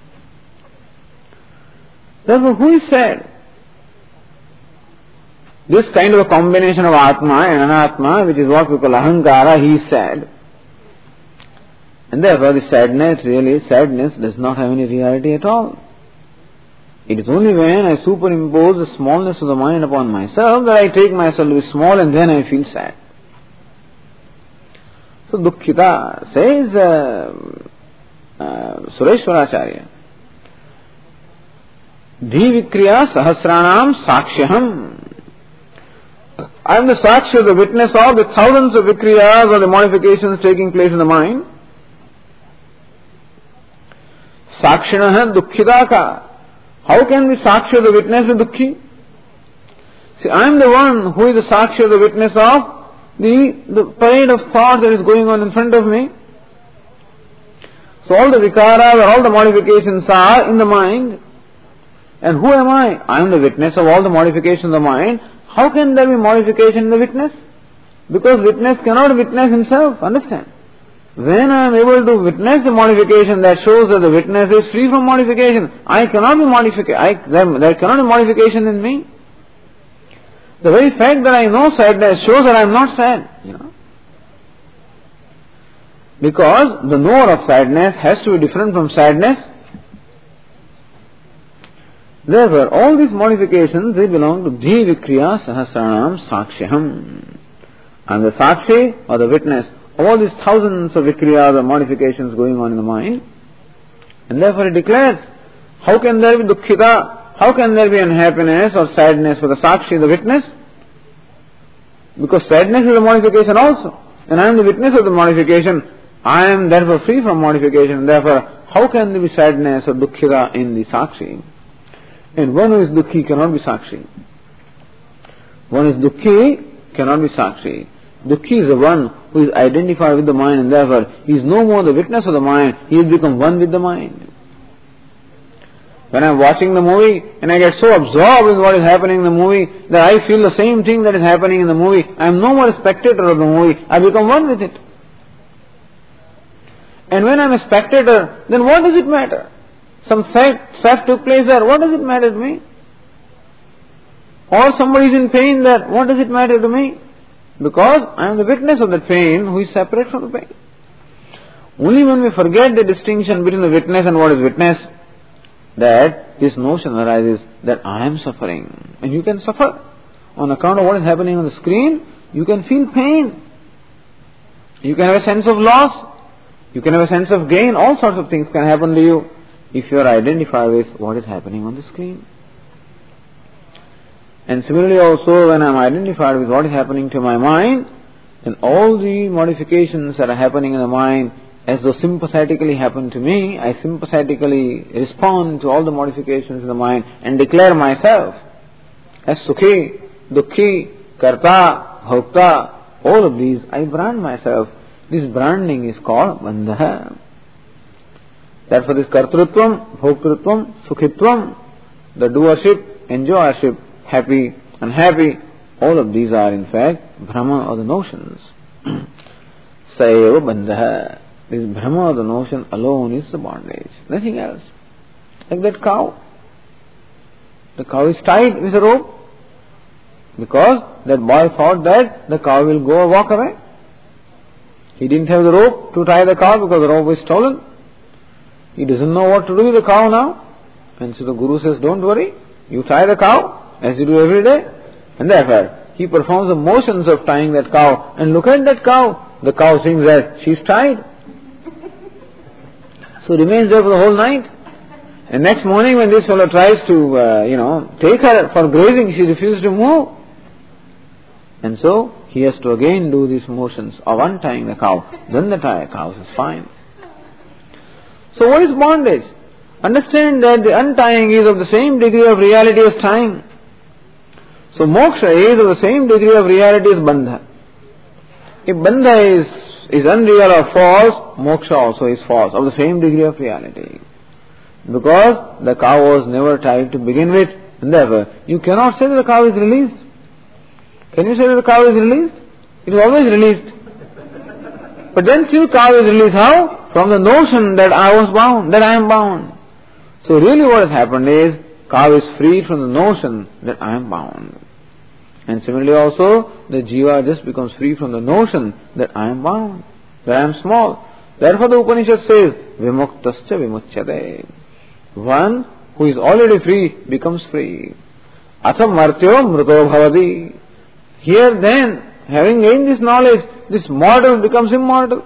Therefore, who is sad? This kind of a combination of Atma and Anatma, which is what we call Ahankara, he is sad. And therefore, the sadness, really, sadness does not have any reality at all. It is only when I superimpose the smallness of the mind upon myself that I take myself to be small and then I feel sad. So, Dukkhita says uh, uh, Sureshwaracharya, Dhivikriya Sahasranam Sakshyaham. I am the Sakshi, the witness of the thousands of vikriyas or the modifications taking place in the mind. Sakshinaha Dukkhitaka. How can we Sakshi, the witness, the Dukhi? See, I am the one who is the Sakshi, the witness of the, the parade of thought that is going on in front of me. So all the vikaras or all the modifications are in the mind. And who am I? I am the witness of all the modifications of the mind. How can there be modification in the witness? Because witness cannot witness himself, understand? When I am able to witness the modification, that shows that the witness is free from modification. I cannot be modification. There, there cannot be modification in me. The very fact that I know sadness shows that I am not sad, you know. Because the knower of sadness has to be different from sadness. Therefore, all these modifications, they belong to Dhivikriya Sahasranam Sakshyaham. And the Sakshi, or the witness, of all these thousands of vikriyas or modifications going on in the mind. And therefore he declares, how can there be dukkhita? How can there be unhappiness or sadness for the Sakshi, the witness? Because sadness is a modification also. And I am the witness of the modification. I am therefore free from modification. Therefore, how can there be sadness or dukkhita in the Sakshi? And one who is dukhi cannot be Sakshi. One who is dukhi cannot be Sakshi. Dukhi is the one who is identified with the mind and therefore he is no more the witness of the mind, he has become one with the mind. When I am watching the movie and I get so absorbed with what is happening in the movie that I feel the same thing that is happening in the movie, I am no more a spectator of the movie, I become one with it. And when I am a spectator, then what does it matter? Some theft, theft took place there, what does it matter to me? Or somebody is in pain there, what does it matter to me? Because I am the witness of that pain who is separate from the pain. Only when we forget the distinction between the witness and what is witness, that this notion arises that I am suffering. And you can suffer. On account of what is happening on the screen, you can feel pain. You can have a sense of loss. You can have a sense of gain. All sorts of things can happen to you if you are identified with what is happening on the screen. And similarly also, when I am identified with what is happening to my mind, then all the modifications that are happening in the mind, as though sympathetically happen to me, I sympathetically respond to all the modifications in the mind and declare myself as Sukhi, Dukhi, Karta, Bhokta, all of these, I brand myself. This branding is called Bandha. Therefore this Kartrutvam, Bhoktritvam, Sukhitvam, the doership, enjoyership, happy, unhappy, all of these are in fact Brahma or the notions. Sayeva Bandha. This Brahma or the notion alone is the bondage, nothing else. Like that cow. The cow is tied with a rope. Because that boy thought that the cow will go walk away. He didn't have the rope to tie the cow because the rope was stolen. He doesn't know what to do with the cow now. And so the Guru says, don't worry, you tie the cow as you do every day. And therefore, he performs the motions of tying that cow. And look at that cow. The cow thinks that she's tied. So remains there for the whole night. And next morning when this fellow tries to, uh, you know, take her for grazing, she refuses to move. And so he has to again do these motions of untying the cow. Then the tie cow is fine. So what is bondage? Understand that the untying is of the same degree of reality as tying. So moksha is of the same degree of reality as bandha. If bandha is, is unreal or false, moksha also is false, of the same degree of reality. Because the cow was never tied to begin with, and therefore you cannot say that the cow is released. Can you say that the cow is released? It is always released. But then still cow is released. How? From the notion that I was bound, that I am bound. So really what has happened is, cow is freed from the notion that I am bound. And similarly also, the jiva just becomes free from the notion that I am bound, that I am small. Therefore the Upanishad says, Vimuktascha vimuchyate. One who is already free becomes free. Atha martyo mruto bhavati. Here then, having gained this knowledge, this mortal becomes immortal.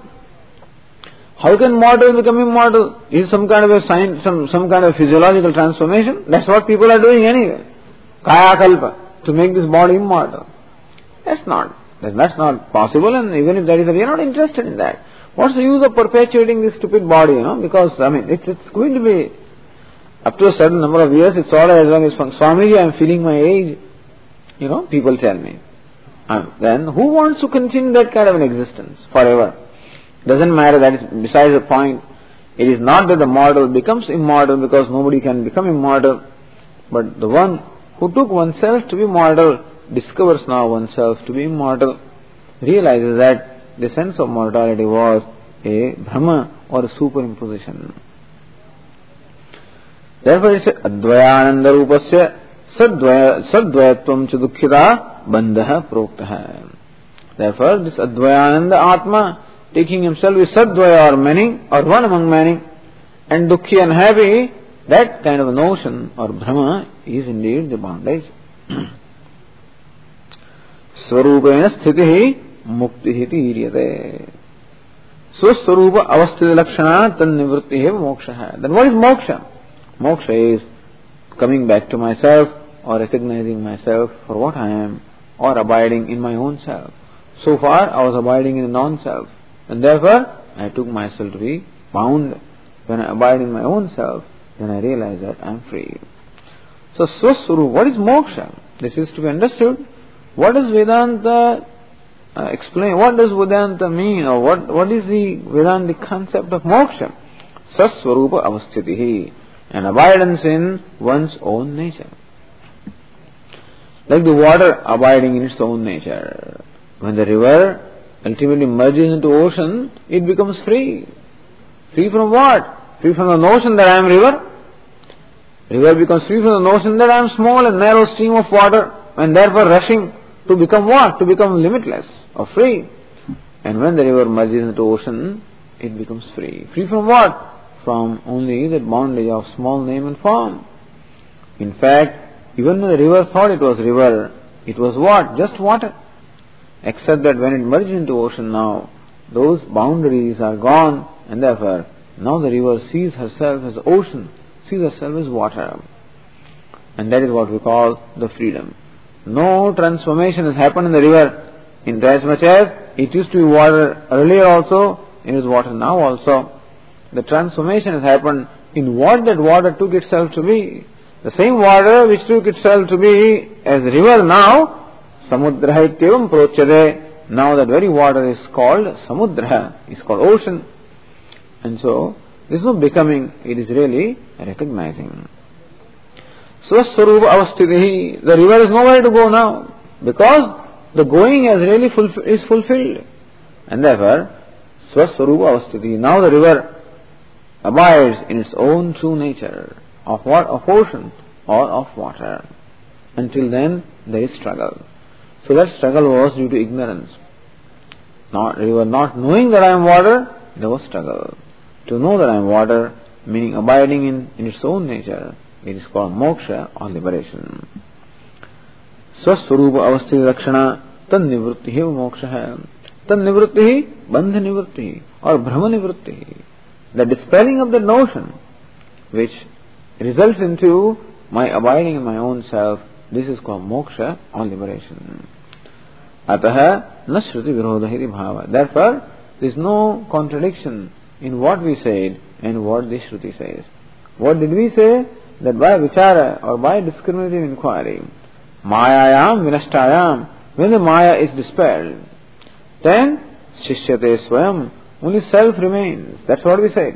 How can mortal become immortal? Is some kind of a sign, some, some kind of physiological transformation? That's what people are doing anyway. Kaya kalpa, to make this body immortal. That's not, that's not possible, and even if that is, we are not interested in that. What's the use of perpetuating this stupid body, you know? Because, I mean, it's, it's going to be, up to a certain number of years, it's all as long as, Swamiji, I am feeling my age. You know, people tell me. And then, who wants to continue that kind of an existence forever? Doesn't matter, that is besides the point. It is not that the mortal becomes immortal because nobody can become immortal, but the one who took oneself to be mortal discovers now oneself to be immortal, realizes that the sense of mortality was a brahma or a superimposition. Therefore it says, Advayananda rupasya sadvayatvam cha dukkhita bandha proktaha. Therefore this Advayananda Atma, taking himself with sadvaya or many, or one among many, and dukkhi and happy, that kind of a notion or brahma is indeed the bondage. Swarupena sthitihi muktihi tiryate. Swaswarupa avasthita lakshana tan nivrittihi moksha. Then what is moksha? Moksha is coming back to myself, or recognizing myself for what I am, or abiding in my own self. So far I was abiding in a non-self, and therefore I took myself to be bound. When I abide in my own self, then I realize that I am free. So Swaswarupa, what is moksha? This is to be understood. What does Vedanta uh, explain? What does Vedanta mean? Or what, what is the Vedantic concept of moksha? Swaswarupa avasthitihi, an abidance in one's own nature. Like the water abiding in its own nature. When the river ultimately merges into ocean, it becomes free. Free from what? Free from the notion that I am river. River becomes free from the notion that I am small and narrow stream of water, and therefore rushing to become what? To become limitless or free. And when the river merges into ocean, it becomes free. Free from what? From only the bondage of small name and form. In fact, even when the river thought it was river, it was what? Just water. Except that when it merged into ocean now, those boundaries are gone, and therefore now the river sees herself as ocean, sees herself as water. And that is what we call the freedom. No transformation has happened in the river, in as much as it used to be water earlier also, it is water now also. The transformation has happened in what that water took itself to be. The same water which took itself to be as river now, Samudra ityavam prochade. Now that very water is called Samudra, is called ocean. And so, this is not becoming, it is really recognizing. Swaswarupa avasthitihi, the river is nowhere to go now, because the going has really fulf- is fulfilled. And therefore, Swaswarupa avasthitihi, now the river abides in its own true nature, of what? Of ocean or of water. Until then, there is struggle. So that struggle was due to ignorance. Not, you were not knowing that I am water, there was struggle. To know that I am water, meaning abiding in, in its own nature, it is called moksha or liberation. Swaswarupa avasthi rakshana tad nivrutti hi moksha hai. Tad nivrutti hi bandha nivrutti or brahma nivrutti. The dispelling of the notion which results into my abiding in my own self, this is called moksha or liberation. Ataha na shruti virodha bhava. Therefore, there is no contradiction in what we said and what the Shruti says. What did we say? That by vichara or by discriminative inquiry, mayayam vinashtayam, when the maya is dispelled, then shishyate swayam, only self remains. That's what we said.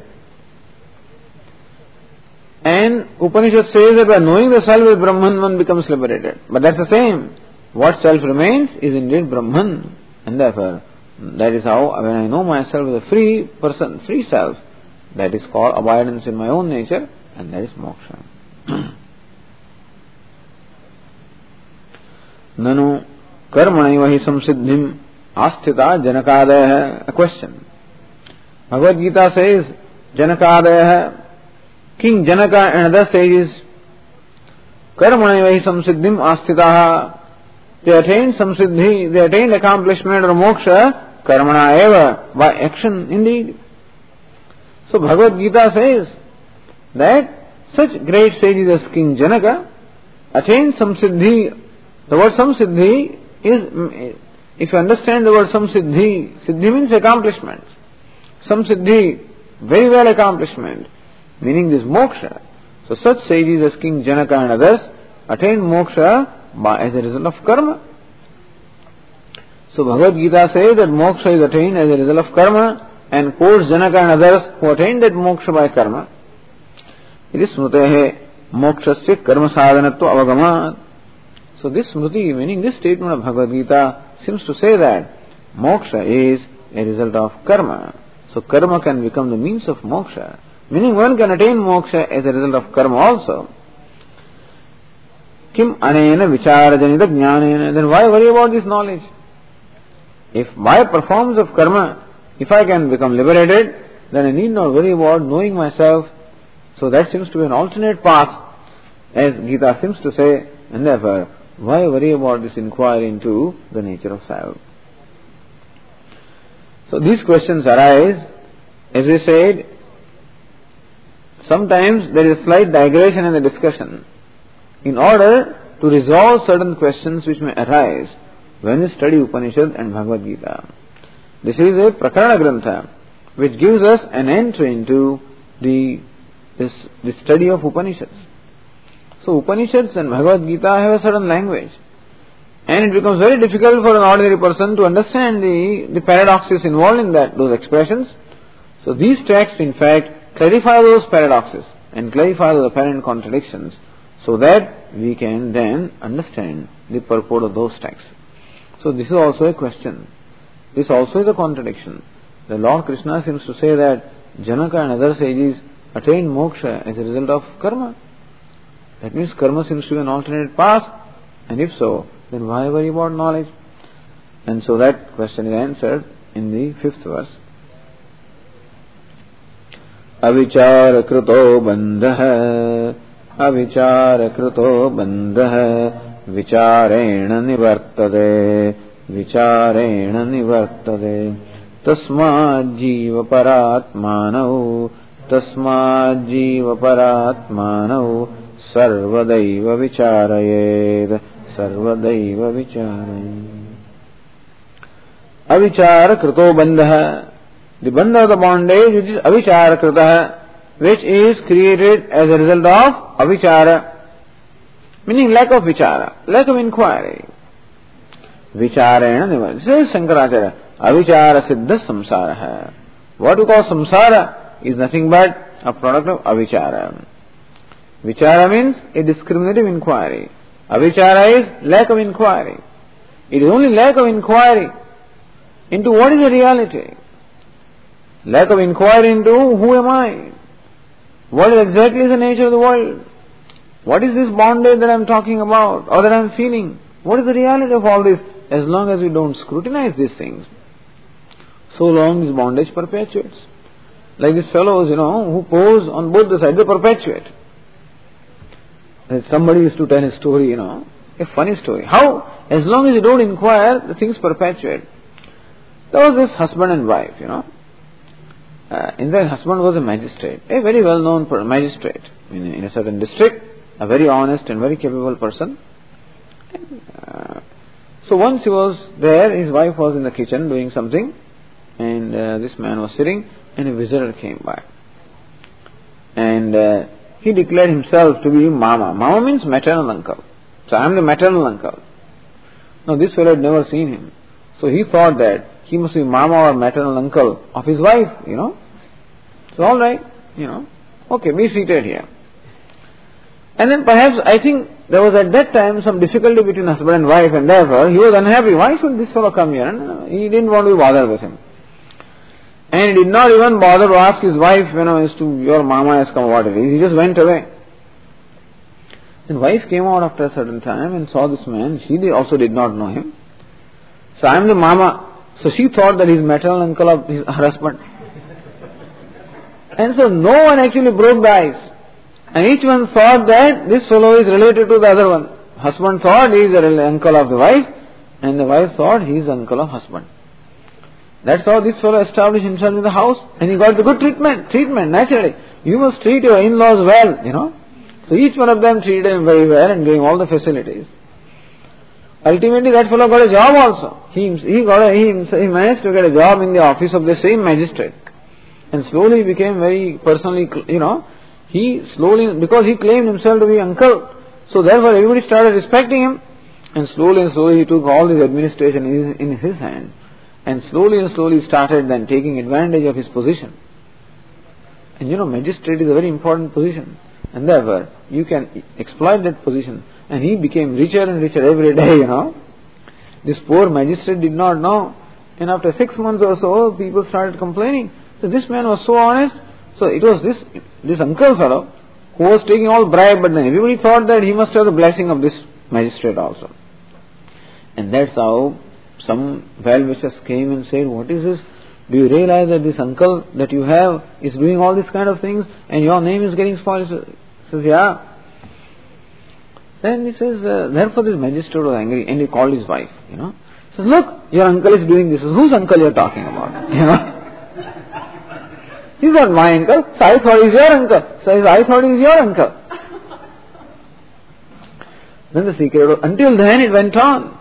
And Upanishad says that by knowing the self as Brahman, one becomes liberated. But that's the same. What self remains is indeed Brahman. And therefore, that is how, when I know myself as a free person, free self, that is called abidance in my own nature, and that is moksha. Nanu karmanaiva hi samsiddhim asthita janakadaya. A question. Bhagavad Gita says, Janakadaya, King Janaka and other sages, karmanaiva hi samsiddhim asthitaha. They attained samsiddhi, they attained accomplishment or moksha, karmana eva, by action indeed. So Bhagavad Gita says that such great sages as King Janaka attained samsiddhi. The word samsiddhi is, if you understand the word samsiddhi, siddhi means accomplishment. Samsiddhi, very well accomplishment, meaning this moksha. So such sages as King Janaka and others attained moksha by, as a result of karma. So Bhagavad Gita says that moksha is attained as a result of karma, and quotes Janaka and others who attained that moksha by karma. It is smrutehe mokshasya karma sadhanatva avagamat. So this smruti, meaning this statement of Bhagavad Gita, seems to say that moksha is a result of karma. So karma can become the means of moksha, meaning one can attain moksha as a result of karma also. Kim anena vichara janita jnanena. Then why worry about this knowledge? If by performance of karma, if I can become liberated, then I need not worry about knowing myself. So that seems to be an alternate path, as Gita seems to say, and therefore, why worry about this inquiry into the nature of self? So these questions arise, as we said, sometimes there is a slight digression in the discussion, in order to resolve certain questions which may arise when we study Upanishad and Bhagavad Gita. This is a Prakarana Grantha, which gives us an entry into the, this, the study of Upanishads. So Upanishads and Bhagavad Gita have a certain language, and it becomes very difficult for an ordinary person to understand the, the paradoxes involved in that, those expressions. So these texts, in fact, clarify those paradoxes and clarify those apparent contradictions, so that we can then understand the purport of those texts. So this is also a question. This also is a contradiction. The Lord Krishna seems to say that Janaka and other sages attained moksha as a result of karma. That means karma seems to be an alternate path, and if so, then why worry about knowledge? And so that question is answered in the fifth verse. Avichara krito bandha, avichara krito bandha, vicharena nivartade, vicharena nivartade, tasmad jiva paratmanau, tasmad jiva paratmanau, sarvadaiva vicharayed, sarvadaiva vicharayed. Avichara krito bandha, the bandha of the bondage which is avichara krita, which is created as a result of avichara, meaning lack of vichara, lack of inquiry. Vicharena nivartade. Says Shankaracharya, avichara siddha samsara. What we call samsara is nothing but a product of avichara. Vichara means a discriminative inquiry. Avichara is lack of inquiry. It is only lack of inquiry into what is the reality. Lack of inquiry into who am I? What is exactly the nature of the world? What is this bondage that I am talking about or that I am feeling? What is the reality of all this as long as we don't scrutinize these things, so long this bondage perpetuates. Like these fellows, you know, who pose on both the sides, they perpetuate. And somebody used to tell a story, you know, a funny story. How? As long as you don't inquire, the things perpetuate. There was this husband and wife, you know. Uh, in fact, husband was a magistrate, a very well-known magistrate in, in a certain district, a very honest and very capable person. And, uh, so once he was there, his wife was in the kitchen doing something, and uh, this man was sitting, and a visitor came by. And uh, he declared himself to be Mama. Mama means maternal uncle. So I am the maternal uncle. Now this fellow had never seen him. So he thought that he must be Mama or maternal uncle of his wife, you know. So alright, you know, okay, be seated here. And then perhaps, I think, there was at that time some difficulty between husband and wife, and therefore he was unhappy. Why should this fellow come here? And he didn't want to be bothered with him. And he did not even bother to ask his wife, you know, as to your Mama has come, what it is. He just went away. Then wife came out after a certain time and saw this man. She also did not know him. So I am the Mama. So she thought that he is maternal uncle of his, her husband. And so no one actually broke the ice. And each one thought that this fellow is related to the other one. Husband thought he is the uncle of the wife, and the wife thought he is uncle of husband. That's how this fellow established himself in the house, and he got the good treatment, treatment, naturally. You must treat your in-laws well, you know. So each one of them treated him very well and gave all the facilities. Ultimately that fellow got a job also. He, he, got a, he, he managed to get a job in the office of the same magistrate. And slowly became very personally, you know, he slowly, because he claimed himself to be uncle, so therefore everybody started respecting him. And slowly and slowly he took all this administration in his, in his hand. And slowly and slowly started then taking advantage of his position. And you know, magistrate is a very important position. And therefore, you can exploit that position. And he became richer and richer every day, you know. This poor magistrate did not know. And after six months or so, people started complaining. So this man was so honest. So it was this this uncle fellow who was taking all bribe, but then everybody thought that he must have the blessing of this magistrate also. And that's how some well-wishers came and said, what is this? Do you realize that this uncle that you have is doing all these kind of things and your name is getting spoiled? He says, yeah. Then he says, uh, therefore this magistrate was angry and he called his wife, you know. He says, look, your uncle is doing this. Whose uncle you are talking about? You know. He's not my uncle, so I thought he's your uncle. So I thought he's your uncle. Then the secret, until then it went on.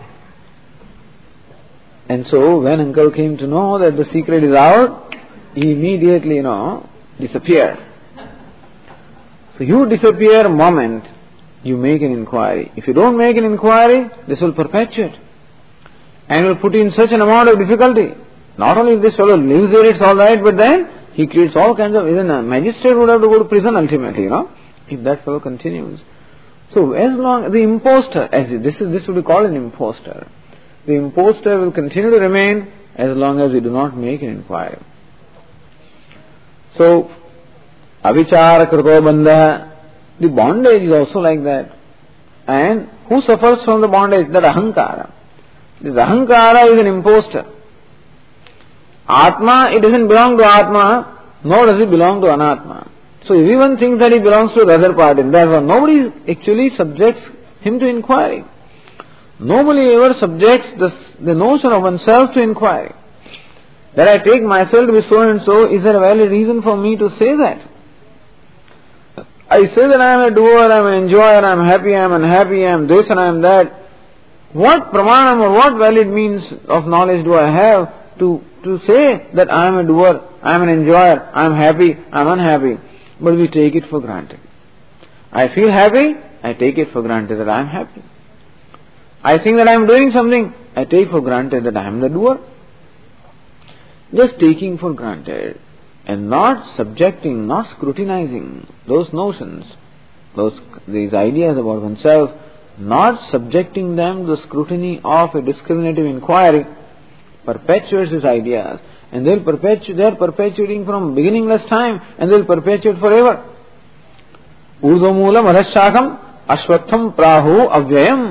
And so when uncle came to know that the secret is out, he immediately, you know, disappeared. So you disappear moment you make an inquiry. If you don't make an inquiry, this will perpetuate. And will put you in such an amount of difficulty. Not only if this fellow lives there, it's alright, but then he creates all kinds of, even a magistrate would have to go to prison ultimately, you know, if that fellow continues. So as long, the imposter, as this is, this would be called an imposter. The imposter will continue to remain as long as we do not make an inquiry. So, avichara krito bandha, the bondage is also like that. And who suffers from the bondage? That ahankara. This ahankara is an imposter. Atma, it doesn't belong to Atma, nor does it belong to Anatma. So everyone thinks that he belongs to the other part, and therefore nobody actually subjects him to inquiry. Nobody ever subjects the, the notion of oneself to inquiry. That I take myself to be so and so, is there a valid reason for me to say that? I say that I am a doer, I am an enjoyer, I am happy, I am unhappy, I am this and I am that. What pramanam or what valid means of knowledge do I have to, to say that I am a doer, I am an enjoyer, I am happy, I am unhappy? But we take it for granted. I feel happy, I take it for granted that I am happy. I think that I am doing something, I take for granted that I am the doer. Just taking for granted and not subjecting, not scrutinizing those notions, those these ideas about oneself, not subjecting them to the scrutiny of a discriminative inquiry, perpetuates these ideas. And they'll perpetuate, they're perpetuating from beginningless time, and they'll perpetuate forever. Urdhva moolam adhashakam ashwatham prahu avyayam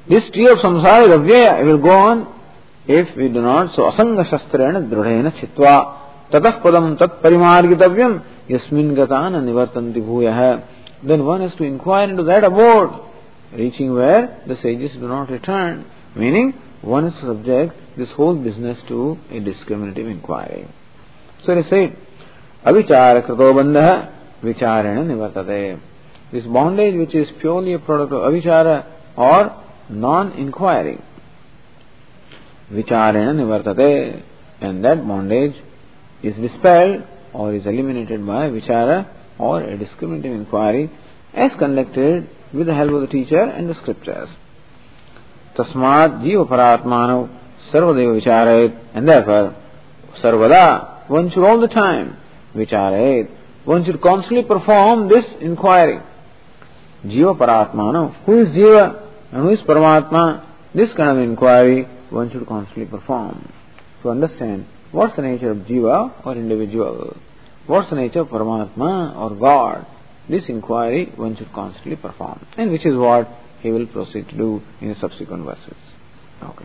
This tree of samsara is avyaya, it will go on if we do not. So asanga shastrena dhrudena chitva tatah padam tat parimargitavyam yasmin gatana nivartanti bhuyah. Then one has to inquire into that abode, reaching where the sages do not return. Meaning, one is to subject this whole business to a discriminative inquiry. So they say, avichara krito bandha vicharena nivartate. This bondage which is purely a product of avichara or non-inquiry, vicharena nivartate, and that bondage is dispelled or is eliminated by vichara or a discriminative inquiry as conducted with the help of the teacher and the scriptures. Tasmat jiva paratmano sarvadeva vicharayet, and therefore sarvada, one should all the time vicharayet, one should constantly perform this inquiry. Jiva paratmano, who is jiva and who is paramatma, this kind of inquiry one should constantly perform to understand what's the nature of jiva or individual, what's the nature of paramatma or God. This inquiry one should constantly perform, and which is what he will proceed to do in the subsequent verses. Okay.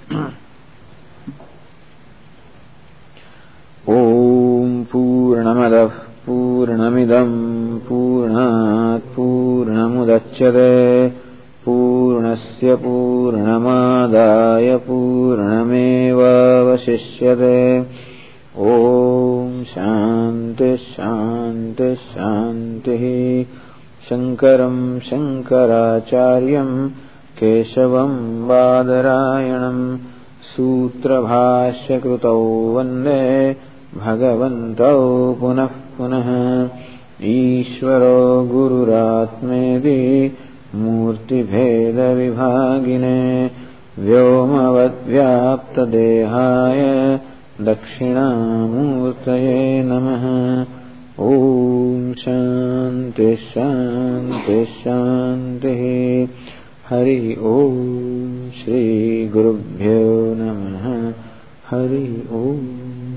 Om Purnamadav Purnamidam Purnat Purnamudachyate Purnasya Purnamadaya Purnameva Vasishyate. Om Shanti Shanti Shanti. Shankaram Shankaracharyam Keshavam Badarayanam Sutra Bhashya Krutau Vande Bhagavantau Punah Punah. Ishvaro Gururatmedi Murti Bheda Vibhagine Vyomavad Vyapta Dehaya Dakshinamurtaye Namaha. Om Shanti Shanti Shanti. Hari Om Shri Gurubhyo Namaha. Hari Om.